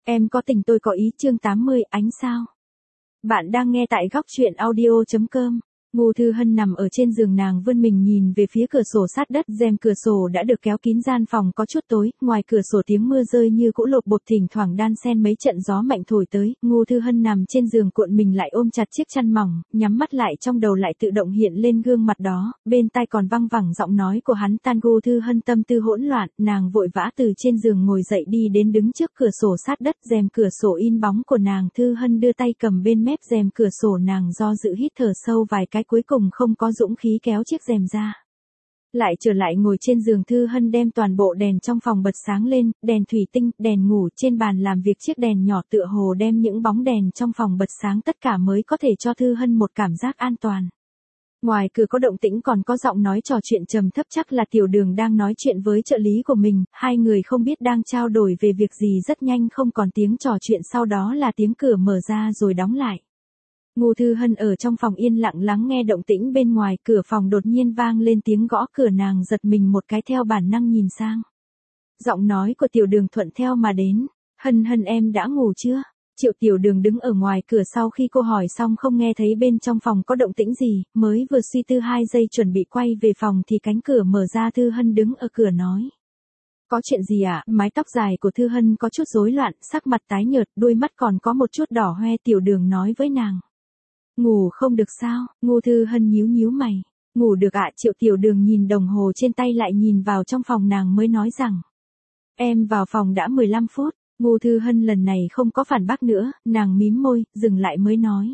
Em có tình tôi có ý chương 80 ánh sao. Bạn đang nghe tại góc truyện audio.com. Ngô Thư Hân nằm ở trên giường, nàng vươn mình nhìn về phía cửa sổ sát đất, rèm cửa sổ đã được kéo kín, gian phòng có chút tối, ngoài cửa sổ tiếng mưa rơi như cũ lộp bộp, thỉnh thoảng đan xen mấy trận gió mạnh thổi tới. Ngô Thư Hân nằm trên giường cuộn mình lại ôm chặt chiếc chăn mỏng, nhắm mắt lại, trong đầu lại tự động hiện lên gương mặt đó, bên tai còn văng vẳng giọng nói của hắn. Ngô Thư Hân tâm tư hỗn loạn, nàng vội vã từ trên giường ngồi dậy đi đến đứng trước cửa sổ sát đất, rèm cửa sổ in bóng của nàng. Thư Hân đưa tay cầm bên mép rèm cửa sổ, nàng do dự hít thở sâu vài cái, cuối cùng không có dũng khí kéo chiếc rèm ra. Lại trở lại ngồi trên giường, Thư Hân đem toàn bộ đèn trong phòng bật sáng lên, đèn thủy tinh, đèn ngủ, trên bàn làm việc chiếc đèn nhỏ tựa hồ đem những bóng đèn trong phòng bật sáng tất cả mới có thể cho Thư Hân một cảm giác an toàn. Ngoài cửa có động tĩnh, còn có giọng nói trò chuyện trầm thấp, chắc là Tiểu Đường đang nói chuyện với trợ lý của mình, hai người không biết đang trao đổi về việc gì. Rất nhanh không còn tiếng trò chuyện, sau đó là tiếng cửa mở ra rồi đóng lại. Ngô Thư Hân ở trong phòng yên lặng lắng nghe động tĩnh bên ngoài, cửa phòng đột nhiên vang lên tiếng gõ cửa, nàng giật mình một cái, theo bản năng nhìn sang. Giọng nói của Tiểu Đường thuận theo mà đến. Hân Hân, em đã ngủ chưa? Triệu Tiểu Đường đứng ở ngoài cửa, sau khi cô hỏi xong không nghe thấy bên trong phòng có động tĩnh gì, mới vừa suy tư 2 giây chuẩn bị quay về phòng thì cánh cửa mở ra, Thư Hân đứng ở cửa nói. Có chuyện gì ạ? Mái tóc dài của Thư Hân có chút rối loạn, sắc mặt tái nhợt, đôi mắt còn có một chút đỏ hoe. Tiểu Đường nói với nàng. Ngủ không được sao? Ngô Thư Hân nhíu nhíu mày. Ngủ được ạ. Triệu Tiểu Đường nhìn đồng hồ trên tay, lại nhìn vào trong phòng, nàng mới nói rằng. Em vào phòng đã 15 phút. Ngô Thư Hân lần này không có phản bác nữa, nàng mím môi, dừng lại mới nói.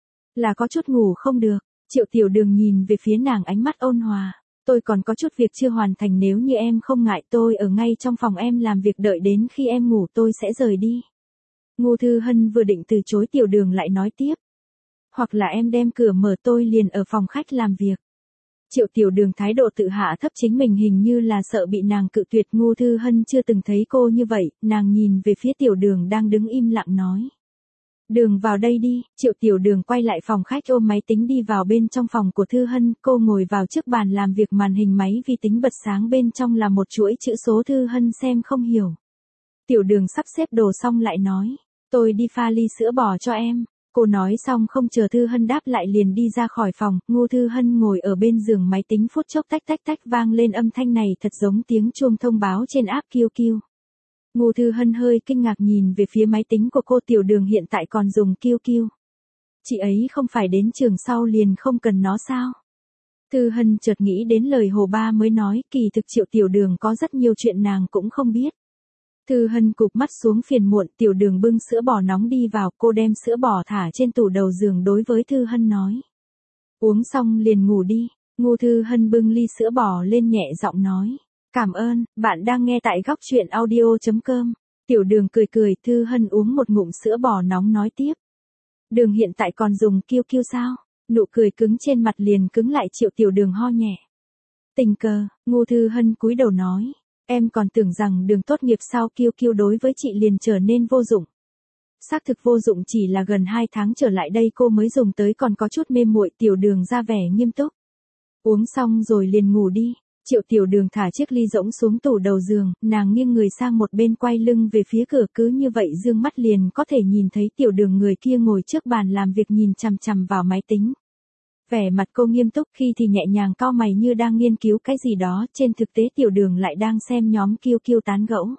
Là có chút ngủ không được. Triệu Tiểu Đường nhìn về phía nàng, ánh mắt ôn hòa. Tôi còn có chút việc chưa hoàn thành, nếu như em không ngại tôi ở ngay trong phòng em làm việc, đợi đến khi em ngủ tôi sẽ rời đi. Ngô Thư Hân vừa định từ chối, Tiểu Đường lại nói tiếp. Hoặc là em đem cửa mở, tôi liền ở phòng khách làm việc. Triệu Tiểu Đường thái độ tự hạ thấp chính mình, hình như là sợ bị nàng cự tuyệt. Ngô Thư Hân chưa từng thấy cô như vậy, nàng nhìn về phía Tiểu Đường đang đứng im lặng nói. Đường vào đây đi. Triệu Tiểu Đường quay lại phòng khách, ôm máy tính đi vào bên trong phòng của Thư Hân, cô ngồi vào trước bàn làm việc, màn hình máy vi tính bật sáng, bên trong là một chuỗi chữ số. Thư Hân xem không hiểu. Tiểu Đường sắp xếp đồ xong lại nói. Tôi đi pha ly sữa bò cho em. Cô nói xong không chờ Thư Hân đáp lại liền đi ra khỏi phòng. Ngô Thư Hân ngồi ở bên giường, máy tính phút chốc tách tách tách vang lên, âm thanh này thật giống tiếng chuông thông báo trên app QQ. Ngô Thư Hân hơi kinh ngạc nhìn về phía máy tính của cô. Tiểu Đường hiện tại còn dùng QQ. Chị ấy không phải đến trường sau liền không cần nó sao? Thư Hân chợt nghĩ đến lời Hồ Ba mới nói, kỳ thực Triệu Tiểu Đường có rất nhiều chuyện nàng cũng không biết. Thư Hân cụp mắt xuống phiền muộn. Tiểu Đường bưng sữa bò nóng đi vào, cô đem sữa bò thả trên tủ đầu giường, đối với Thư Hân nói. Uống xong liền ngủ đi. Ngô Thư Hân bưng ly sữa bò lên, nhẹ giọng nói. Cảm ơn. Bạn đang nghe tại góc truyện audio.com. Tiểu Đường cười cười. Thư Hân uống một ngụm sữa bò nóng nói tiếp. Đường hiện tại còn dùng QQ sao? Nụ cười cứng trên mặt liền cứng lại. Triệu Tiểu Đường ho nhẹ. Tình cờ. Ngô Thư Hân cúi đầu nói. Em còn tưởng rằng đường tốt nghiệp sau QQ đối với chị liền trở nên vô dụng. Xác thực vô dụng, chỉ là gần 2 tháng trở lại đây cô mới dùng tới, còn có chút mê muội. Tiểu Đường ra vẻ nghiêm túc. Uống xong rồi liền ngủ đi. Triệu Tiểu Đường thả chiếc ly rỗng xuống tủ đầu giường, nàng nghiêng người sang một bên, quay lưng về phía cửa, cứ như vậy dương mắt liền có thể nhìn thấy Tiểu Đường người kia ngồi trước bàn làm việc, nhìn chằm chằm vào máy tính. Vẻ mặt cô nghiêm túc, khi thì nhẹ nhàng cau mày như đang nghiên cứu cái gì đó, trên thực tế Tiểu Đường lại đang xem nhóm QQ tán gẫu.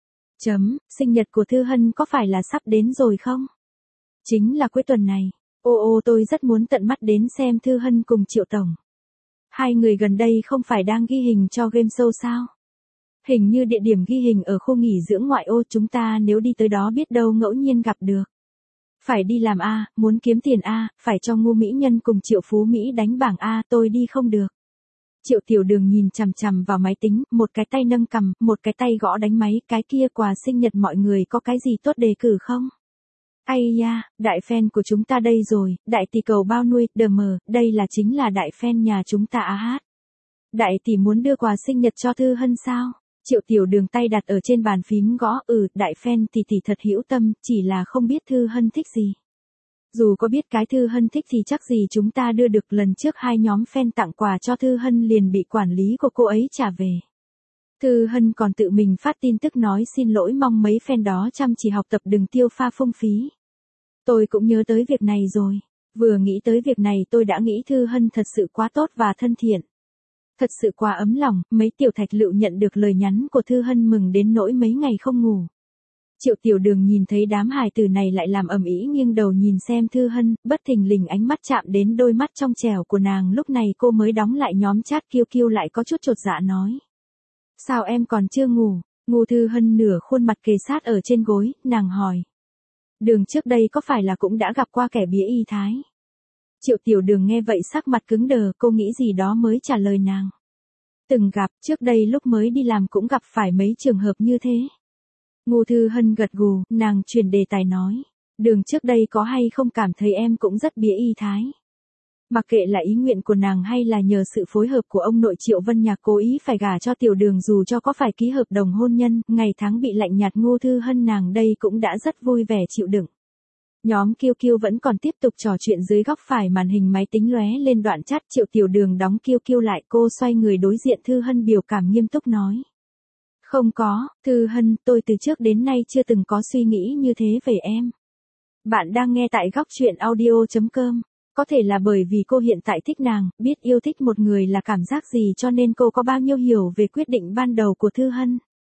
Sinh nhật của Thư Hân có phải là sắp đến rồi không? Chính là cuối tuần này. Tôi rất muốn tận mắt đến xem Thư Hân cùng Triệu Tổng. Hai người gần đây không phải đang ghi hình cho game show sao? Hình như địa điểm ghi hình ở khu nghỉ dưỡng ngoại ô, chúng ta nếu đi tới đó biết đâu ngẫu nhiên gặp được. Phải đi làm a, muốn kiếm tiền a, phải cho Ngô Mỹ Nhân cùng Triệu Phú Mỹ đánh bảng a, tôi đi không được. Triệu Tiểu Đường nhìn chằm chằm vào máy tính, một cái tay nâng cằm, một cái tay gõ đánh máy, cái kia quà sinh nhật mọi người có cái gì tốt đề cử không? Ây da, đại fan của chúng ta đây rồi, đại tỷ cầu bao nuôi, đây là chính là đại fan nhà chúng ta á hát. Đại tỷ muốn đưa quà sinh nhật cho Thư Hân sao? Triệu Tiểu Đường tay đặt ở trên bàn phím gõ, đại fan tỷ thật hữu tâm, chỉ là không biết Thư Hân thích gì. Dù có biết cái Thư Hân thích thì chắc gì chúng ta đưa được, lần trước 2 nhóm fan tặng quà cho Thư Hân liền bị quản lý của cô ấy trả về. Thư Hân còn tự mình phát tin tức nói xin lỗi, mong mấy fan đó chăm chỉ học tập đừng tiêu pha phung phí. Tôi cũng nhớ tới việc này rồi. Vừa nghĩ tới việc này tôi đã nghĩ Thư Hân thật sự quá tốt và thân thiện. Thật sự quá ấm lòng, mấy tiểu thạch lựu nhận được lời nhắn của Thư Hân mừng đến nỗi mấy ngày không ngủ. Triệu Tiểu Đường nhìn thấy đám hài tử này lại làm ầm ĩ, nghiêng đầu nhìn xem Thư Hân, bất thình lình ánh mắt chạm đến đôi mắt trong trẻo của nàng, lúc này cô mới đóng lại nhóm chat. Kiêu Kiêu lại có chút chột dạ nói. Sao em còn chưa ngủ? Ngô Thư Hân nửa khuôn mặt kề sát ở trên gối, nàng hỏi. Đường trước đây có phải là cũng đã gặp qua kẻ bía y thái? Triệu Tiểu Đường nghe vậy sắc mặt cứng đờ, cô nghĩ gì đó mới trả lời nàng. Từng gặp, trước đây lúc mới đi làm cũng gặp phải mấy trường hợp như thế. Ngô Thư Hân gật gù, nàng chuyển đề tài nói. Đường trước đây có hay không cảm thấy em cũng rất bía y thái? Mặc kệ là ý nguyện của nàng hay là nhờ sự phối hợp của ông nội Triệu Vân Nhạc cố ý phải gả cho Tiểu Đường dù cho có phải ký hợp đồng hôn nhân, ngày tháng bị lạnh nhạt Ngô Thư Hân nàng đây cũng đã rất vui vẻ chịu đựng. Nhóm Kiêu Kiêu vẫn còn tiếp tục trò chuyện dưới góc phải màn hình máy tính lóe lên đoạn chat. Triệu Tiểu Đường đóng Kiêu Kiêu lại, cô xoay người đối diện Thư Hân biểu cảm nghiêm túc nói. Không có, Thư Hân, tôi từ trước đến nay chưa từng có suy nghĩ như thế về em. Bạn đang nghe tại góc truyện audio.com. Có thể là bởi vì cô hiện tại thích nàng, biết yêu thích một người là cảm giác gì cho nên cô có bao nhiêu hiểu về quyết định ban đầu của Thư Hân.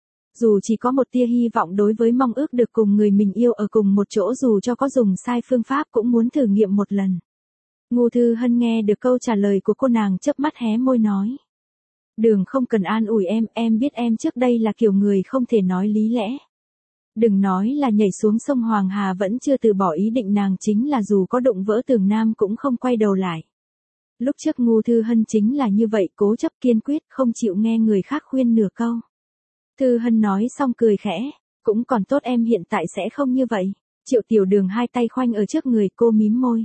Dù chỉ có một tia hy vọng đối với mong ước được cùng người mình yêu ở cùng một chỗ, dù cho có dùng sai phương pháp cũng muốn thử nghiệm một lần. Ngô Thư Hân nghe được câu trả lời của cô, nàng chớp mắt hé môi nói. Đường không cần an ủi em biết em trước đây là kiểu người không thể nói lý lẽ. Đừng nói là nhảy xuống sông Hoàng Hà vẫn chưa từ bỏ ý định, nàng chính là dù có đụng vỡ tường nam cũng không quay đầu lại. Lúc trước Ngô Thư Hân chính là như vậy, cố chấp kiên quyết, không chịu nghe người khác khuyên nửa câu. Thư Hân nói xong cười khẽ, cũng còn tốt em hiện tại sẽ không như vậy. Triệu Tiểu Đường hai tay khoanh ở trước người, cô mím môi.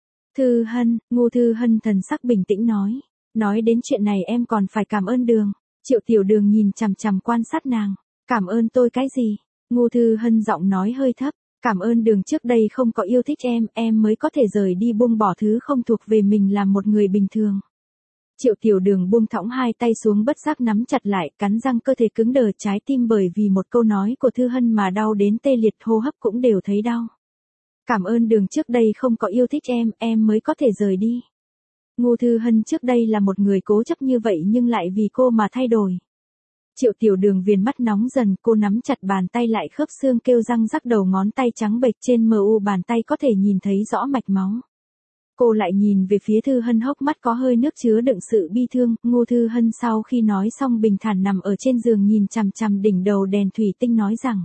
Thư Hân, Ngô Thư Hân thần sắc bình tĩnh nói. Nói đến chuyện này em còn phải cảm ơn Đường. Triệu Tiểu Đường nhìn chằm chằm quan sát nàng. Cảm ơn tôi cái gì? Ngô Thư Hân giọng nói hơi thấp. Cảm ơn Đường trước đây không có yêu thích em mới có thể rời đi buông bỏ thứ không thuộc về mình làm một người bình thường. Triệu Tiểu Đường buông thõng hai tay xuống, bất giác nắm chặt lại, cắn răng, cơ thể cứng đờ, trái tim bởi vì một câu nói của Thư Hân mà đau đến tê liệt, hô hấp cũng đều thấy đau. Cảm ơn Đường trước đây không có yêu thích em mới có thể rời đi. Ngô Thư Hân trước đây là một người cố chấp như vậy nhưng lại vì cô mà thay đổi. Triệu Tiểu Đường viền mắt nóng dần, cô nắm chặt bàn tay lại, khớp xương kêu răng rắc, đầu ngón tay trắng bệch trên mu bàn tay có thể nhìn thấy rõ mạch máu. Cô lại nhìn về phía Thư Hân, hốc mắt có hơi nước chứa đựng sự bi thương. Ngô Thư Hân sau khi nói xong bình thản nằm ở trên giường nhìn chằm chằm đỉnh đầu đèn thủy tinh nói rằng.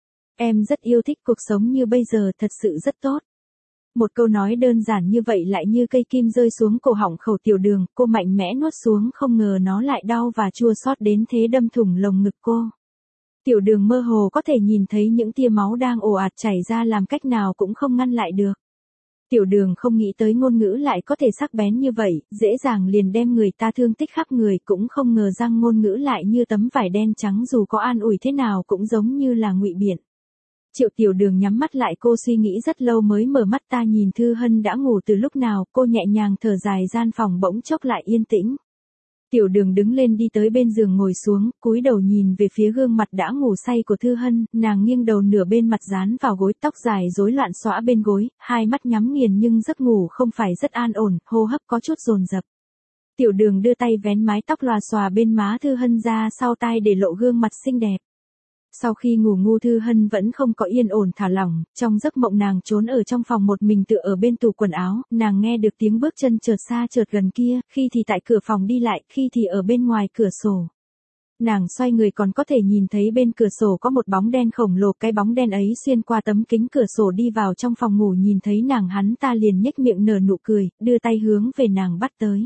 Em rất yêu thích cuộc sống như bây giờ, thật sự rất tốt. Một câu nói đơn giản như vậy lại như cây kim rơi xuống cổ họng Khẩu Tiểu Đường, cô mạnh mẽ nuốt xuống, không ngờ nó lại đau và chua xót đến thế, đâm thủng lồng ngực cô. Tiểu Đường mơ hồ có thể nhìn thấy những tia máu đang ồ ạt chảy ra, làm cách nào cũng không ngăn lại được. Tiểu Đường không nghĩ tới ngôn ngữ lại có thể sắc bén như vậy, dễ dàng liền đem người ta thương tích khắp người, cũng không ngờ rằng ngôn ngữ lại như tấm vải đen trắng, dù có an ủi thế nào cũng giống như là ngụy biện. Triệu Tiểu Đường nhắm mắt lại, cô suy nghĩ rất lâu mới mở mắt. Ta nhìn Thư Hân đã ngủ từ lúc nào, cô nhẹ nhàng thở dài, gian phòng bỗng chốc lại yên tĩnh. Tiểu Đường đứng lên đi tới bên giường ngồi xuống, cúi đầu nhìn về phía gương mặt đã ngủ say của Thư Hân, nàng nghiêng đầu nửa bên mặt dán vào gối, tóc dài rối loạn xõa bên gối, hai mắt nhắm nghiền nhưng giấc ngủ không phải rất an ổn, hô hấp có chút dồn dập. Tiểu Đường đưa tay vén mái tóc lòa xòa bên má Thư Hân ra sau tai để lộ gương mặt xinh đẹp. Sau khi ngủ, Ngô Thư Hân vẫn không có yên ổn thả lỏng, trong giấc mộng nàng trốn ở trong phòng một mình tựa ở bên tủ quần áo, nàng nghe được tiếng bước chân chợt xa chợt gần kia, khi thì tại cửa phòng đi lại, khi thì ở bên ngoài cửa sổ. Nàng xoay người còn có thể nhìn thấy bên cửa sổ có một bóng đen khổng lồ, cái bóng đen ấy xuyên qua tấm kính cửa sổ đi vào trong phòng ngủ, nhìn thấy nàng hắn ta liền nhếch miệng nở nụ cười, đưa tay hướng về nàng bắt tới.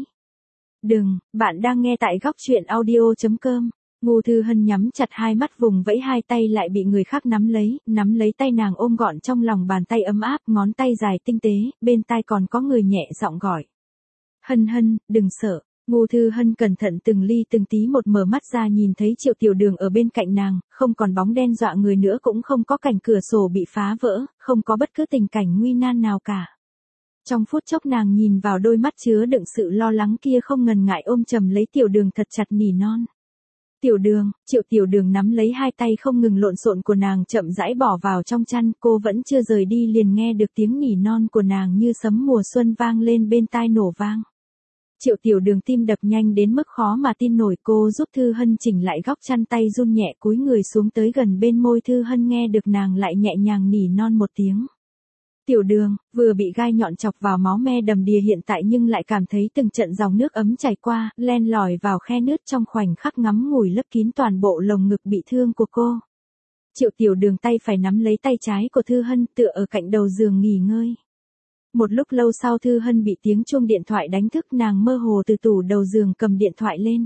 Đừng, bạn đang nghe tại góc truyện audio.com. Ngô Thư Hân nhắm chặt hai mắt, vùng vẫy hai tay lại bị người khác nắm lấy tay nàng ôm gọn trong lòng bàn tay ấm áp, ngón tay dài tinh tế, bên tai còn có người nhẹ giọng gọi. Hân Hân, đừng sợ. Ngô Thư Hân cẩn thận từng ly từng tí một mở mắt ra, nhìn thấy Triệu Tiểu Đường ở bên cạnh nàng, không còn bóng đen dọa người nữa, cũng không có cảnh cửa sổ bị phá vỡ, không có bất cứ tình cảnh nguy nan nào cả. Trong phút chốc nàng nhìn vào đôi mắt chứa đựng sự lo lắng kia, không ngần ngại ôm chầm lấy Tiểu Đường thật chặt, nỉ non. Tiểu Đường, Triệu Tiểu Đường nắm lấy hai tay không ngừng lộn xộn của nàng chậm rãi bỏ vào trong chăn, cô vẫn chưa rời đi liền nghe được tiếng nỉ non của nàng như sấm mùa xuân vang lên bên tai nổ vang. Triệu Tiểu Đường tim đập nhanh đến mức khó mà tin nổi, cô giúp Thư Hân chỉnh lại góc chăn, tay run nhẹ cúi người xuống tới gần bên môi Thư Hân, nghe được nàng lại nhẹ nhàng nỉ non một tiếng. Tiểu Đường, vừa bị gai nhọn chọc vào máu me đầm đìa hiện tại nhưng lại cảm thấy từng trận dòng nước ấm chảy qua, len lỏi vào khe nứt trong khoảnh khắc ngắn ngủi lấp kín toàn bộ lồng ngực bị thương của cô. Triệu Tiểu Đường tay phải nắm lấy tay trái của Thư Hân tựa ở cạnh đầu giường nghỉ ngơi. Một lúc lâu sau Thư Hân bị tiếng chuông điện thoại đánh thức, nàng mơ hồ từ tủ đầu giường cầm điện thoại lên.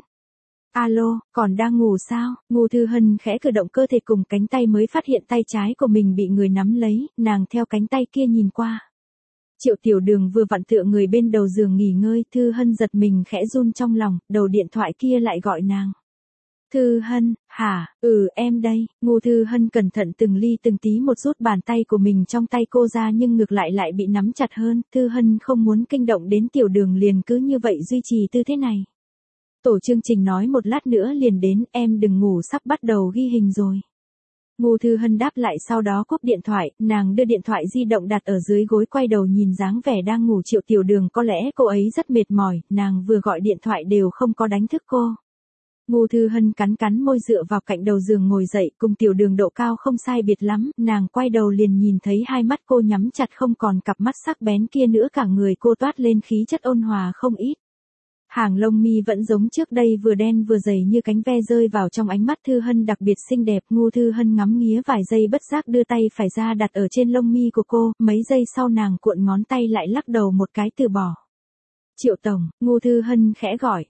Alo, còn đang ngủ sao? Ngô Thư Hân khẽ cử động cơ thể cùng cánh tay mới phát hiện tay trái của mình bị người nắm lấy, nàng theo cánh tay kia nhìn qua. Triệu Tiểu Đường vừa vặn tựa người bên đầu giường nghỉ ngơi, Thư Hân giật mình khẽ run trong lòng, đầu điện thoại kia lại gọi nàng. Thư Hân, hả, em đây. Ngô Thư Hân cẩn thận từng ly từng tí một rút bàn tay của mình trong tay cô ra nhưng ngược lại bị nắm chặt hơn. Thư Hân không muốn kinh động đến Tiểu Đường liền cứ như vậy duy trì tư thế này. Tổ chương trình nói một lát nữa liền đến, em đừng ngủ sắp bắt đầu ghi hình rồi. Ngô Thư Hân đáp lại sau đó cúp điện thoại, nàng đưa điện thoại di động đặt ở dưới gối quay đầu nhìn dáng vẻ đang ngủ Triệu Tiểu Đường, có lẽ cô ấy rất mệt mỏi, nàng vừa gọi điện thoại đều không có đánh thức cô. Ngô Thư Hân cắn môi dựa vào cạnh đầu giường ngồi dậy, cùng Tiểu Đường độ cao không sai biệt lắm, nàng quay đầu liền nhìn thấy hai mắt cô nhắm chặt không còn cặp mắt sắc bén kia nữa, cả người cô toát lên khí chất ôn hòa không ít. Hàng lông mi vẫn giống trước đây, vừa đen vừa dày như cánh ve, rơi vào trong ánh mắt Thư Hân đặc biệt xinh đẹp. Ngô Thư Hân ngắm nghía vài giây bất giác đưa tay phải ra đặt ở trên lông mi của cô, mấy giây sau nàng cuộn ngón tay lại lắc đầu một cái từ bỏ. Triệu tổng, Ngô Thư Hân khẽ gọi.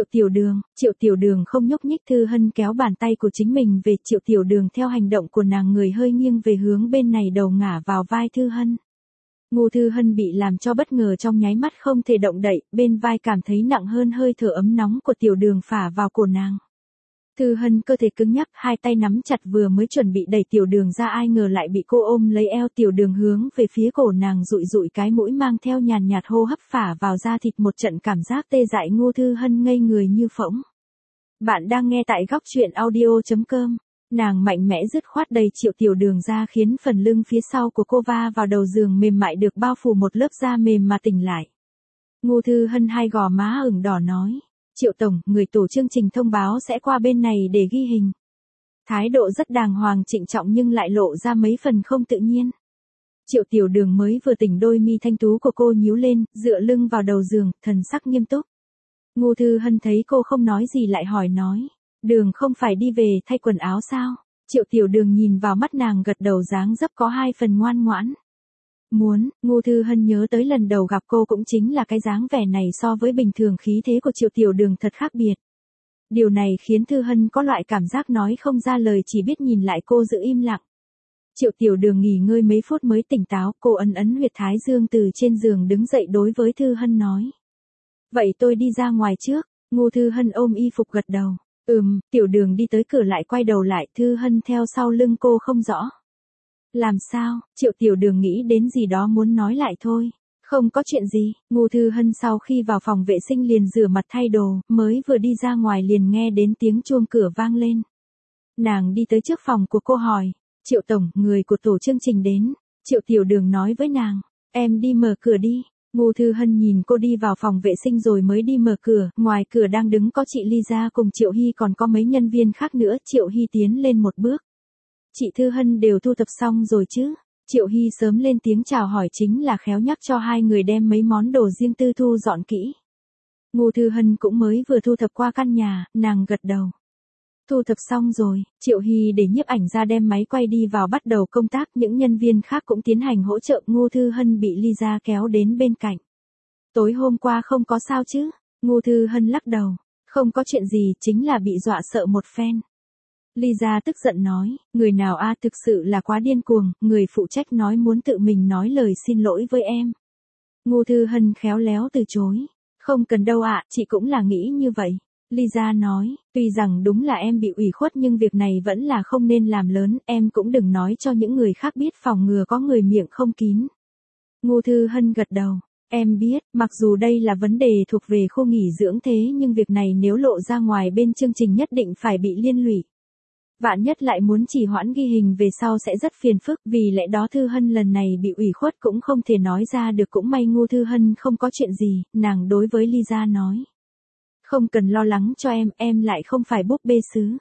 Triệu Tiểu Đường không nhúc nhích. Thư Hân kéo bàn tay của chính mình về. Triệu Tiểu Đường theo hành động của nàng người hơi nghiêng về hướng bên này, đầu ngả vào vai Thư Hân. Ngô Thư Hân bị làm cho bất ngờ, trong nháy mắt không thể động đậy, bên vai cảm thấy nặng hơn, hơi thở ấm nóng của Tiểu Đường phả vào cổ nàng. Thư Hân cơ thể cứng nhắc, hai tay nắm chặt, vừa mới chuẩn bị đẩy Tiểu Đường ra ai ngờ lại bị cô ôm lấy eo. Tiểu Đường hướng về phía cổ nàng dụi cái mũi mang theo nhàn nhạt hô hấp phả vào da thịt, một trận cảm giác tê dại. Ngô Thư Hân ngây người như phỗng. Bạn đang nghe tại góc truyện audio.com. Nàng mạnh mẽ dứt khoát đầy Triệu Tiểu Đường ra, khiến phần lưng phía sau của cô va vào đầu giường mềm mại được bao phủ một lớp da mềm mà tỉnh lại. Ngô Thư Hân hai gò má ửng đỏ nói. Triệu tổng, người tổ chương trình thông báo sẽ qua bên này để ghi hình. Thái độ rất đàng hoàng trịnh trọng nhưng lại lộ ra mấy phần không tự nhiên. Triệu Tiểu Đường mới vừa tỉnh, đôi mi thanh tú của cô nhíu lên, dựa lưng vào đầu giường, thần sắc nghiêm túc. Ngô Thư Hân thấy cô không nói gì lại hỏi nói. Đường không phải đi về thay quần áo sao? Triệu Tiểu Đường nhìn vào mắt nàng gật đầu, dáng dấp có hai phần ngoan ngoãn. Muốn. Ngô Thư Hân nhớ tới lần đầu gặp cô cũng chính là cái dáng vẻ này, so với bình thường khí thế của Triệu Tiểu Đường thật khác biệt. Điều này khiến Thư Hân có loại cảm giác nói không ra lời, chỉ biết nhìn lại cô giữ im lặng. Triệu Tiểu Đường nghỉ ngơi mấy phút mới tỉnh táo, cô ấn huyệt thái dương từ trên giường đứng dậy đối với Thư Hân nói. Vậy tôi đi ra ngoài trước. Ngô Thư Hân ôm y phục gật đầu. Tiểu Đường đi tới cửa lại quay đầu lại, Thư Hân theo sau lưng cô không rõ. Làm sao? Triệu Tiểu Đường nghĩ đến gì đó muốn nói lại thôi. Không có chuyện gì. Ngô Thư Hân sau khi vào phòng vệ sinh liền rửa mặt thay đồ, mới vừa đi ra ngoài liền nghe đến tiếng chuông cửa vang lên. Nàng đi tới trước phòng của cô hỏi. Triệu tổng, người của tổ chương trình đến. Triệu Tiểu Đường nói với nàng. Em đi mở cửa đi. Ngô Thư Hân nhìn cô đi vào phòng vệ sinh rồi mới đi mở cửa, ngoài cửa đang đứng có chị Lisa cùng Triệu Hy, còn có mấy nhân viên khác nữa. Triệu Hy tiến lên một bước. Chị Thư Hân đều thu thập xong rồi chứ? Triệu Hy sớm lên tiếng chào hỏi, chính là khéo nhắc cho hai người đem mấy món đồ riêng tư thu dọn kỹ. Ngô Thư Hân cũng mới vừa thu thập qua căn nhà, nàng gật đầu. Thu thập xong rồi. Triệu Hy để nhiếp ảnh ra đem máy quay đi vào bắt đầu công tác, những nhân viên khác cũng tiến hành hỗ trợ. Ngô Thư Hân bị Lisa kéo đến bên cạnh. Tối hôm qua không có sao chứ? Ngô Thư Hân lắc đầu. Không có chuyện gì, chính là bị dọa sợ một phen. Lisa tức giận nói, người nào thực sự là quá điên cuồng, người phụ trách nói muốn tự mình nói lời xin lỗi với em. Ngô Thư Hân khéo léo từ chối. Không cần đâu chị cũng là nghĩ như vậy. Lisa nói, tuy rằng đúng là em bị ủy khuất nhưng việc này vẫn là không nên làm lớn, em cũng đừng nói cho những người khác biết, phòng ngừa có người miệng không kín. Ngô Thư Hân gật đầu. Em biết, mặc dù đây là vấn đề thuộc về khu nghỉ dưỡng thế nhưng việc này nếu lộ ra ngoài bên chương trình nhất định phải bị liên lụy. Vạn nhất lại muốn trì hoãn ghi hình về sau sẽ rất phiền phức, vì lẽ đó Thư Hân lần này bị ủy khuất cũng không thể nói ra được, cũng may Ngô Thư Hân không có chuyện gì, nàng đối với Lisa nói. Không cần lo lắng cho em lại không phải búp bê sứ.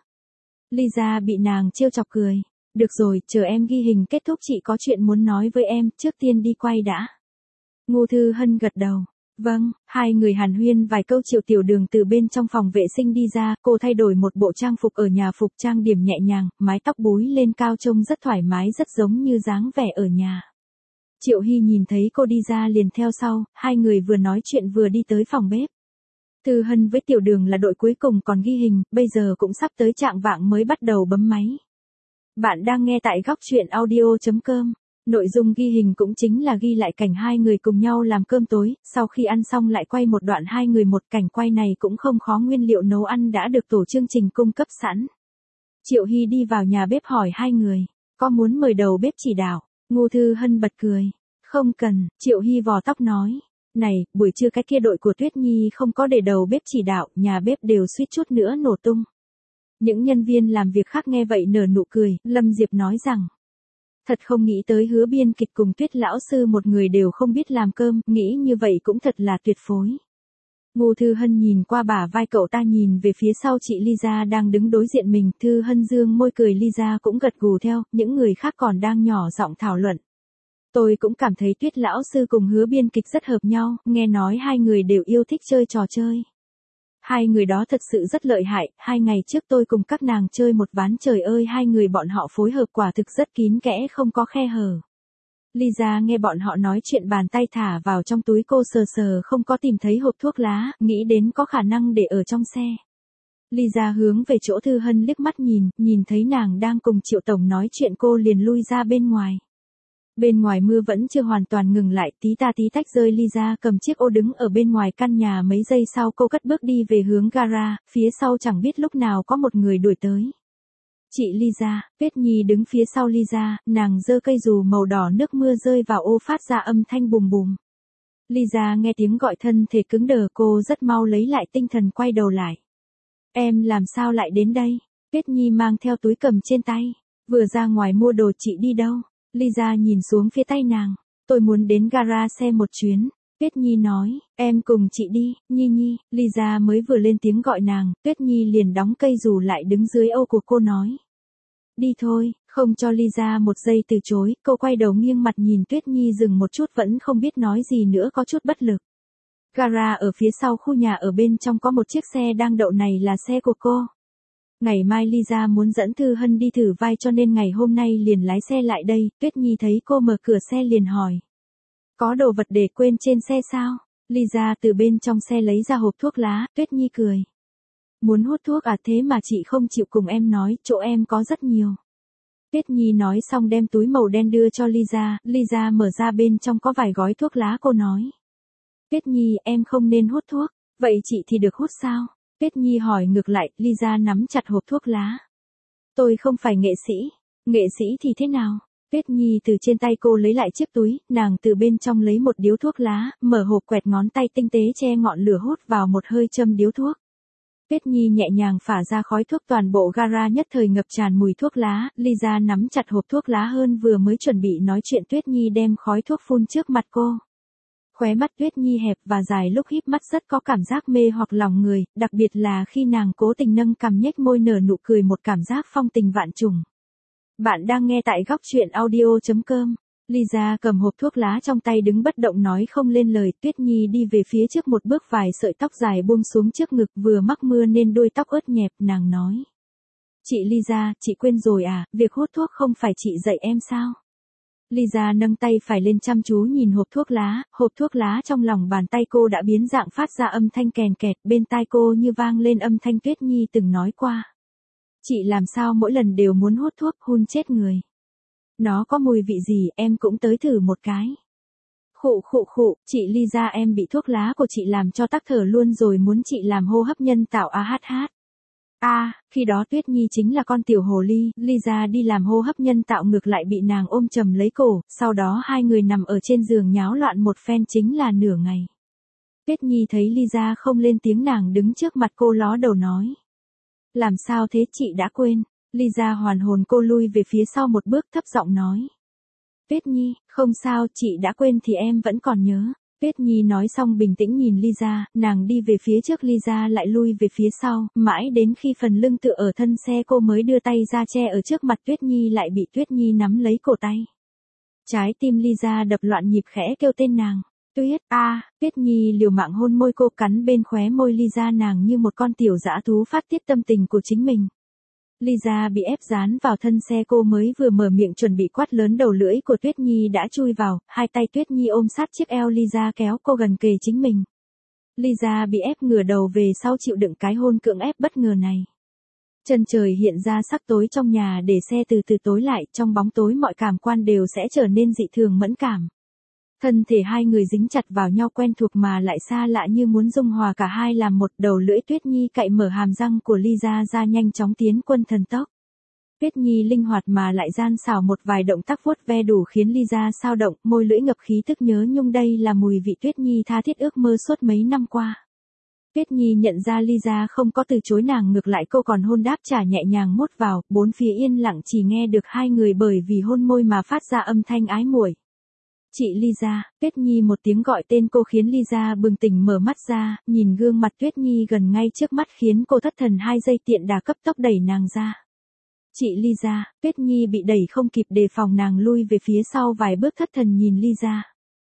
Lisa bị nàng trêu chọc cười. Được rồi, chờ em ghi hình kết thúc chị có chuyện muốn nói với em, trước tiên đi quay đã. Ngô Thư Hân gật đầu. Vâng, hai người hàn huyên vài câu. Triệu Tiểu Đường từ bên trong phòng vệ sinh đi ra, cô thay đổi một bộ trang phục ở nhà, phục trang điểm nhẹ nhàng, mái tóc búi lên cao trông rất thoải mái, rất giống như dáng vẻ ở nhà. Triệu Hy nhìn thấy cô đi ra liền theo sau, hai người vừa nói chuyện vừa đi tới phòng bếp. Thư Hân với Tiểu Đường là đội cuối cùng còn ghi hình, bây giờ cũng sắp tới trạng vạng mới bắt đầu bấm máy. Bạn đang nghe tại góc truyện audio.com. Nội dung ghi hình cũng chính là ghi lại cảnh hai người cùng nhau làm cơm tối, sau khi ăn xong lại quay một đoạn hai người, một cảnh quay này cũng không khó, nguyên liệu nấu ăn đã được tổ chương trình cung cấp sẵn. Triệu Hy đi vào nhà bếp hỏi hai người, có muốn mời đầu bếp chỉ đạo? Ngô Thư Hân bật cười, không cần. Triệu Hy vò tóc nói, này, buổi trưa cái kia đội của Tuyết Nhi không có để đầu bếp chỉ đạo, nhà bếp đều suýt chút nữa nổ tung. Những nhân viên làm việc khác nghe vậy nở nụ cười, Lâm Diệp nói rằng, thật không nghĩ tới Hứa biên kịch cùng Tuyết lão sư một người đều không biết làm cơm, nghĩ như vậy cũng thật là tuyệt phối. Ngô Thư Hân nhìn qua bả vai cậu ta, nhìn về phía sau chị Lisa đang đứng đối diện mình, Thư Hân dương môi cười, Lisa cũng gật gù theo, những người khác còn đang nhỏ giọng thảo luận. Tôi cũng cảm thấy Tuyết lão sư cùng Hứa biên kịch rất hợp nhau, nghe nói hai người đều yêu thích chơi trò chơi. Hai người đó thật sự rất lợi hại, 2 ngày trước tôi cùng các nàng chơi một ván, trời ơi hai người bọn họ phối hợp quả thực rất kín kẽ, không có khe hở. Lisa nghe bọn họ nói chuyện, bàn tay thả vào trong túi, cô sờ sờ không có tìm thấy hộp thuốc lá, nghĩ đến có khả năng để ở trong xe. Lisa hướng về chỗ Thư Hân liếc mắt nhìn thấy nàng đang cùng Triệu Tổng nói chuyện, cô liền lui ra bên ngoài. Bên ngoài mưa vẫn chưa hoàn toàn ngừng lại, tí ta tí tách rơi. Lisa cầm chiếc ô đứng ở bên ngoài căn nhà, mấy giây sau cô cất bước đi về hướng gara, phía sau chẳng biết lúc nào có một người đuổi tới. Chị Lisa, Tuyết Nhi đứng phía sau Lisa, nàng giơ cây dù màu đỏ, nước mưa rơi vào ô phát ra âm thanh bùm bùm. Lisa nghe tiếng gọi thân thể cứng đờ, cô rất mau lấy lại tinh thần quay đầu lại. Em làm sao lại đến đây? Tuyết Nhi mang theo túi cầm trên tay. Vừa ra ngoài mua đồ. Chị đi đâu? Lisa nhìn xuống phía tay nàng. Tôi muốn đến gara xe một chuyến. Tuyết Nhi nói, em cùng chị đi, Nhi Nhi. Lisa mới vừa lên tiếng gọi nàng, Tuyết Nhi liền đóng cây dù lại, đứng dưới ô của cô nói. Đi thôi, không cho Lisa một giây từ chối, cô quay đầu nghiêng mặt nhìn Tuyết Nhi dừng một chút, vẫn không biết nói gì nữa, có chút bất lực. Gara ở phía sau khu nhà, ở bên trong có một chiếc xe đang đậu, này là xe của cô. Ngày mai Lisa muốn dẫn Thư Hân đi thử vai cho nên ngày hôm nay liền lái xe lại đây. Tuyết Nhi thấy cô mở cửa xe liền hỏi. Có đồ vật để quên trên xe sao? Lisa từ bên trong xe lấy ra hộp thuốc lá. Tuyết Nhi cười. Muốn hút thuốc à, thế mà chị không chịu cùng em nói, chỗ em có rất nhiều. Tuyết Nhi nói xong đem túi màu đen đưa cho Lisa. Lisa mở ra, bên trong có vài gói thuốc lá, cô nói. Tuyết Nhi, em không nên hút thuốc. Vậy chị thì được hút sao? Tuyết Nhi hỏi ngược lại. Lisa nắm chặt hộp thuốc lá. Tôi không phải nghệ sĩ. Nghệ sĩ thì thế nào? Tuyết Nhi từ trên tay cô lấy lại chiếc túi, nàng từ bên trong lấy một điếu thuốc lá, mở hộp, quẹt ngón tay tinh tế che ngọn lửa, hút vào một hơi, châm điếu thuốc. Tuyết Nhi nhẹ nhàng phả ra khói thuốc, toàn bộ gara nhất thời ngập tràn mùi thuốc lá. Lisa nắm chặt hộp thuốc lá hơn, vừa mới chuẩn bị nói chuyện, Tuyết Nhi đem khói thuốc phun trước mặt cô. Khóe mắt Tuyết Nhi hẹp và dài, lúc híp mắt rất có cảm giác mê hoặc lòng người, đặc biệt là khi nàng cố tình nâng cằm nhếch môi nở nụ cười, một cảm giác phong tình vạn trùng. Bạn đang nghe tại góc truyện audio.com. Lisa cầm hộp thuốc lá trong tay, đứng bất động nói không lên lời. Tuyết Nhi đi về phía trước một bước, vài sợi tóc dài buông xuống trước ngực, vừa mắc mưa nên đuôi tóc ướt nhẹp, nàng nói. Chị Lisa, chị quên rồi à, việc hút thuốc không phải chị dạy em sao? Lisa nâng tay phải lên chăm chú nhìn hộp thuốc lá trong lòng bàn tay cô đã biến dạng, phát ra âm thanh kèn kẹt, bên tai cô như vang lên âm thanh Tuyết Nhi từng nói qua. Chị làm sao mỗi lần đều muốn hút thuốc, hun chết người. Nó có mùi vị gì, em cũng tới thử một cái. Khụ khụ khụ, chị Lisa, em bị thuốc lá của chị làm cho tắc thở luôn rồi, muốn chị làm hô hấp nhân tạo, ah hát. Khi đó Tuyết Nhi chính là con tiểu hồ ly, Lisa đi làm hô hấp nhân tạo ngược lại bị nàng ôm chầm lấy cổ, sau đó hai người nằm ở trên giường nháo loạn một phen chính là nửa ngày. Tuyết Nhi thấy Lisa không lên tiếng nàng đứng trước mặt cô ló đầu nói. Làm sao thế chị đã quên? Lisa hoàn hồn cô lui về phía sau một bước thấp giọng nói. Tuyết Nhi, không sao, chị đã quên thì em vẫn còn nhớ. Tuyết Nhi nói xong bình tĩnh nhìn Lisa, nàng đi về phía trước Lisa lại lui về phía sau, mãi đến khi phần lưng tựa ở thân xe cô mới đưa tay ra che ở trước mặt Tuyết Nhi lại bị Tuyết Nhi nắm lấy cổ tay. Trái tim Lisa đập loạn nhịp khẽ kêu tên nàng. Tuyết Nhi liều mạng hôn môi cô cắn bên khóe môi Lisa nàng như một con tiểu dã thú phát tiết tâm tình của chính mình. Lisa bị ép dán vào thân xe cô mới vừa mở miệng chuẩn bị quát lớn đầu lưỡi của Tuyết Nhi đã chui vào, hai tay Tuyết Nhi ôm sát chiếc eo Lisa kéo cô gần kề chính mình. Lisa bị ép ngửa đầu về sau chịu đựng cái hôn cưỡng ép bất ngờ này. Chân trời hiện ra sắc tối trong nhà để xe từ từ tối lại, trong bóng tối mọi cảm quan đều sẽ trở nên dị thường mẫn cảm. Thân thể hai người dính chặt vào nhau quen thuộc mà lại xa lạ như muốn dung hòa cả hai làm một, đầu lưỡi Tuyết Nhi cạy mở hàm răng của Lisa ra nhanh chóng tiến quân thần tốc. Tuyết Nhi linh hoạt mà lại gian xảo một vài động tác vuốt ve đủ khiến Lisa sao động, môi lưỡi ngập khí tức nhớ nhung đây là mùi vị Tuyết Nhi tha thiết ước mơ suốt mấy năm qua. Tuyết Nhi nhận ra Lisa không có từ chối nàng ngược lại cô còn hôn đáp trả nhẹ nhàng mốt vào, bốn phía yên lặng chỉ nghe được hai người bởi vì hôn môi mà phát ra âm thanh ái muội. Chị Lisa, Tuyết Nhi một tiếng gọi tên cô khiến Lisa bừng tỉnh mở mắt ra, nhìn gương mặt Tuyết Nhi gần ngay trước mắt khiến cô thất thần 2 giây tiện đà cấp tốc đẩy nàng ra. Chị Lisa, Tuyết Nhi bị đẩy không kịp đề phòng nàng lui về phía sau vài bước thất thần nhìn Lisa.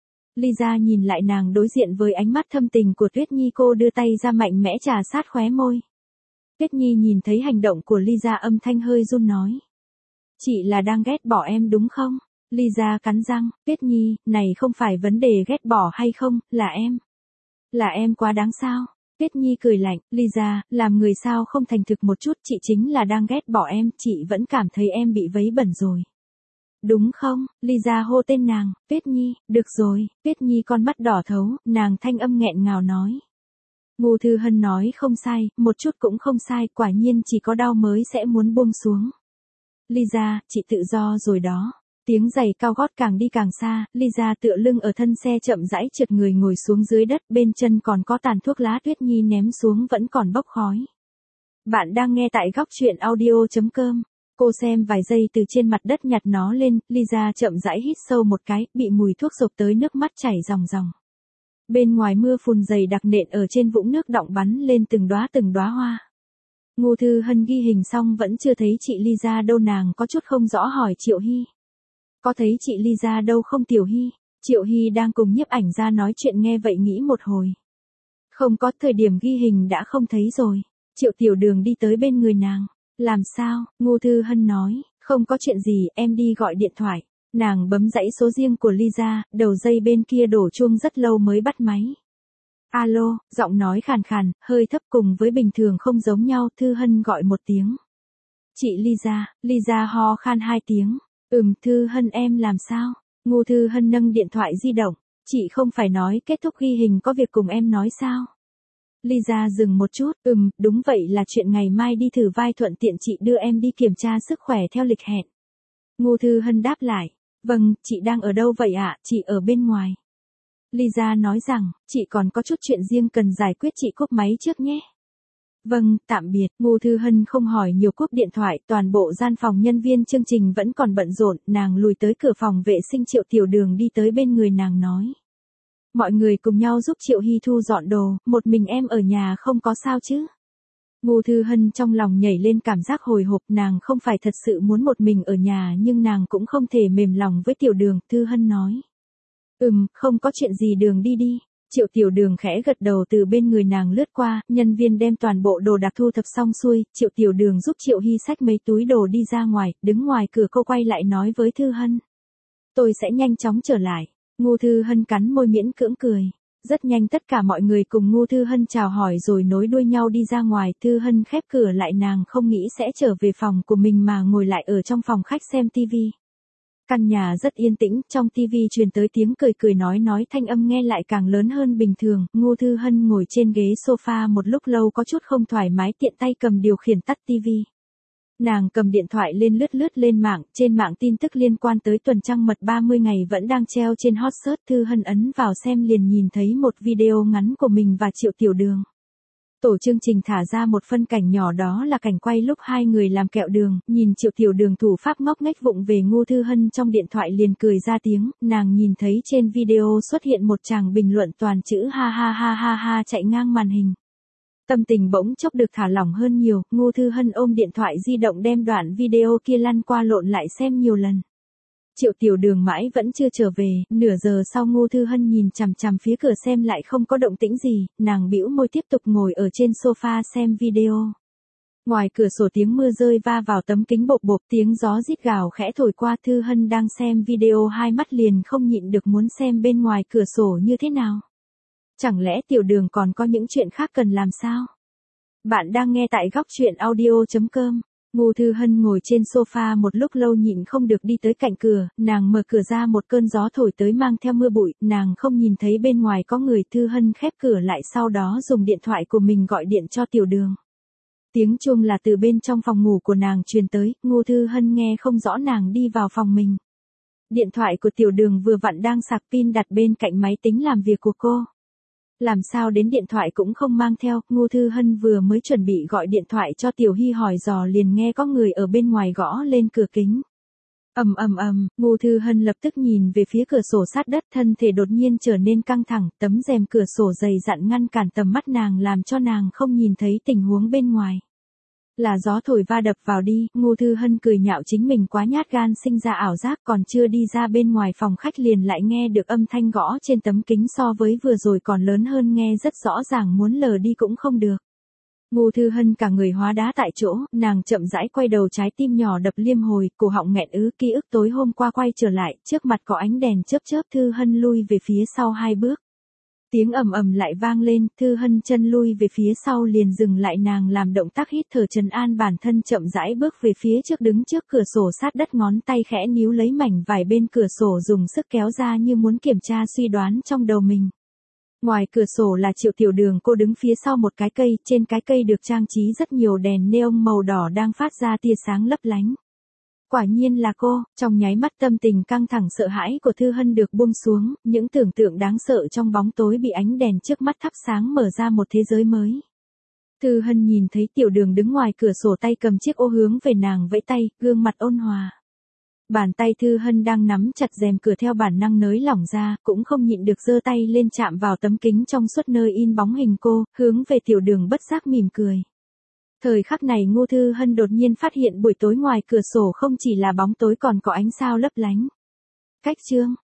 Lisa nhìn lại nàng đối diện với ánh mắt thâm tình của Tuyết Nhi cô đưa tay ra mạnh mẽ trà sát khóe môi. Tuyết Nhi nhìn thấy hành động của Lisa âm thanh hơi run nói. Chị là đang ghét bỏ em đúng không? Lisa cắn răng, Tuyết Nhi, này không phải vấn đề ghét bỏ hay không, là em. Là em quá đáng sao? Tuyết Nhi cười lạnh, Lisa, làm người sao không thành thực một chút, chị chính là đang ghét bỏ em, chị vẫn cảm thấy em bị vấy bẩn rồi. Đúng không? Lisa hô tên nàng, Tuyết Nhi, được rồi, Tuyết Nhi con mắt đỏ thấu, nàng thanh âm nghẹn ngào nói. Ngô Thư Hân nói không sai, một chút cũng không sai, quả nhiên chỉ có đau mới sẽ muốn buông xuống. Lisa, chị tự do rồi đó. Tiếng giày cao gót càng đi càng xa, Lisa tựa lưng ở thân xe chậm rãi trượt người ngồi xuống dưới đất, bên chân còn có tàn thuốc lá Tuyết Nhi ném xuống vẫn còn bốc khói. Bạn đang nghe tại góc truyện audio.com. Cô xem vài giây từ trên mặt đất nhặt nó lên, Lisa chậm rãi hít sâu một cái, bị mùi thuốc sộc tới nước mắt chảy ròng ròng. Bên ngoài mưa phùn dày đặc nện ở trên vũng nước đọng bắn lên từng đóa hoa. Ngô Thư Hân ghi hình xong vẫn chưa thấy chị Lisa đâu nàng có chút không rõ hỏi Triệu Hy. Có thấy chị Lisa đâu không Tiểu Hy? Triệu Hy đang cùng nhiếp ảnh ra nói chuyện nghe vậy nghĩ một hồi. Không có, thời điểm ghi hình đã không thấy rồi. Triệu Tiểu Đường đi tới bên người nàng. Làm sao? Ngô Thư Hân nói, không có chuyện gì, em đi gọi điện thoại. Nàng bấm dãy số riêng của Lisa, đầu dây bên kia đổ chuông rất lâu mới bắt máy. Alo, giọng nói khàn khàn, hơi thấp cùng với bình thường không giống nhau, Thư Hân gọi một tiếng. Chị Lisa ho khan 2 tiếng. Thư Hân em làm sao? Ngô Thư Hân nâng điện thoại di động. Chị không phải nói kết thúc ghi hình có việc cùng em nói sao? Lisa dừng một chút. Đúng vậy là chuyện ngày mai đi thử vai thuận tiện chị đưa em đi kiểm tra sức khỏe theo lịch hẹn. Ngô Thư Hân đáp lại. Vâng, chị đang ở đâu vậy ạ? Chị ở bên ngoài. Lisa nói rằng, chị còn có chút chuyện riêng cần giải quyết chị cúp máy trước nhé. Vâng, tạm biệt. Ngô Thư Hân không hỏi nhiều cúp điện thoại, toàn bộ gian phòng nhân viên chương trình vẫn còn bận rộn, nàng lùi tới cửa phòng vệ sinh Triệu Tiểu Đường đi tới bên người nàng nói. Mọi người cùng nhau giúp Triệu Hy thu dọn đồ, một mình em ở nhà không có sao chứ? Ngô Thư Hân trong lòng nhảy lên cảm giác hồi hộp, nàng không phải thật sự muốn một mình ở nhà nhưng nàng cũng không thể mềm lòng với Tiểu Đường, Thư Hân nói. Không có chuyện gì Đường đi đi. Triệu Tiểu Đường khẽ gật đầu từ bên người nàng lướt qua, nhân viên đem toàn bộ đồ đạc thu thập xong xuôi, Triệu Tiểu Đường giúp Triệu Hy xách mấy túi đồ đi ra ngoài, đứng ngoài cửa cô quay lại nói với Thư Hân. Tôi sẽ nhanh chóng trở lại. Ngô Thư Hân cắn môi miễn cưỡng cười. Rất nhanh tất cả mọi người cùng Ngô Thư Hân chào hỏi rồi nối đuôi nhau đi ra ngoài, Thư Hân khép cửa lại nàng không nghĩ sẽ trở về phòng của mình mà ngồi lại ở trong phòng khách xem tivi. Căn nhà rất yên tĩnh, trong tivi truyền tới tiếng cười cười nói thanh âm nghe lại càng lớn hơn bình thường, Ngô Thư Hân ngồi trên ghế sofa một lúc lâu có chút không thoải mái tiện tay cầm điều khiển tắt tivi. Nàng cầm điện thoại lên lướt lên mạng, trên mạng tin tức liên quan tới tuần trăng mật 30 ngày vẫn đang treo trên hot search. Thư Hân ấn vào xem liền nhìn thấy một video ngắn của mình và Triệu Tiểu Đường. Tổ chương trình thả ra một phân cảnh nhỏ, đó là cảnh quay lúc hai người làm kẹo đường, nhìn Triệu Tiểu Đường thủ pháp ngốc nghếch vụng về Ngô Thư Hân trong điện thoại liền cười ra tiếng, nàng nhìn thấy trên video xuất hiện một tràng bình luận toàn chữ ha ha ha ha ha chạy ngang màn hình. Tâm tình bỗng chốc được thả lỏng hơn nhiều, Ngô Thư Hân ôm điện thoại di động đem đoạn video kia lăn qua lộn lại xem nhiều lần. Triệu Tiểu Đường mãi vẫn chưa trở về, nửa giờ sau Ngô Thư Hân nhìn chằm chằm phía cửa xem lại không có động tĩnh gì, nàng bĩu môi tiếp tục ngồi ở trên sofa xem video. Ngoài cửa sổ tiếng mưa rơi va vào tấm kính bộp bộp, tiếng gió rít gào khẽ thổi qua. Thư Hân đang xem video hai mắt liền không nhịn được muốn xem bên ngoài cửa sổ như thế nào. Chẳng lẽ Tiểu Đường còn có những chuyện khác cần làm sao? Bạn đang nghe tại góc truyện audio.com. Ngô Thư Hân ngồi trên sofa một lúc lâu nhịn không được đi tới cạnh cửa, nàng mở cửa ra, một cơn gió thổi tới mang theo mưa bụi, nàng không nhìn thấy bên ngoài có người. Thư Hân khép cửa lại sau đó dùng điện thoại của mình gọi điện cho Tiểu Đường. Tiếng chuông là từ bên trong phòng ngủ của nàng truyền tới, Ngô Thư Hân nghe không rõ, nàng đi vào phòng mình. Điện thoại của Tiểu Đường vừa vặn đang sạc pin đặt bên cạnh máy tính làm việc của cô. Làm sao đến điện thoại cũng không mang theo, Ngô Thư Hân vừa mới chuẩn bị gọi điện thoại cho Tiểu Hy hỏi dò liền nghe có người ở bên ngoài gõ lên cửa kính. Ngô Thư Hân lập tức nhìn về phía cửa sổ sát đất, thân thể đột nhiên trở nên căng thẳng, tấm rèm cửa sổ dày dặn ngăn cản tầm mắt nàng làm cho nàng không nhìn thấy tình huống bên ngoài. Là gió thổi va đập vào đi, Ngô Thư Hân cười nhạo chính mình quá nhát gan sinh ra ảo giác, còn chưa đi ra bên ngoài phòng khách liền lại nghe được âm thanh gõ trên tấm kính so với vừa rồi còn lớn hơn, nghe rất rõ ràng, muốn lờ đi cũng không được. Ngô Thư Hân cả người hóa đá tại chỗ, nàng chậm rãi quay đầu, trái tim nhỏ đập liên hồi, cổ họng nghẹn ứ, ký ức tối hôm qua quay trở lại, trước mặt có ánh đèn chớp chớp. Thư Hân lui về phía sau hai bước. Tiếng ầm lại vang lên, Thư Hân chân lui về phía sau liền dừng lại, nàng làm động tác hít thở trấn an bản thân, chậm rãi bước về phía trước, đứng trước cửa sổ sát đất, ngón tay khẽ níu lấy mảnh vải bên cửa sổ, dùng sức kéo ra như muốn kiểm tra suy đoán trong đầu mình. Ngoài cửa sổ là Triệu Tiểu Đường, cô đứng phía sau một cái cây, trên cái cây được trang trí rất nhiều đèn neon màu đỏ đang phát ra tia sáng lấp lánh. Quả nhiên là cô, trong nháy mắt tâm tình căng thẳng sợ hãi của Thư Hân được buông xuống, những tưởng tượng đáng sợ trong bóng tối bị ánh đèn trước mắt thắp sáng, mở ra một thế giới mới. Thư Hân nhìn thấy Tiểu Đường đứng ngoài cửa sổ, tay cầm chiếc ô hướng về nàng vẫy tay, gương mặt ôn hòa. Bàn tay Thư Hân đang nắm chặt rèm cửa theo bản năng nới lỏng ra, cũng không nhịn được giơ tay lên chạm vào tấm kính trong suốt nơi in bóng hình cô, hướng về Tiểu Đường bất giác mỉm cười. Thời khắc này Ngô Thư Hân đột nhiên phát hiện buổi tối ngoài cửa sổ không chỉ là bóng tối còn có ánh sao lấp lánh. Cách chương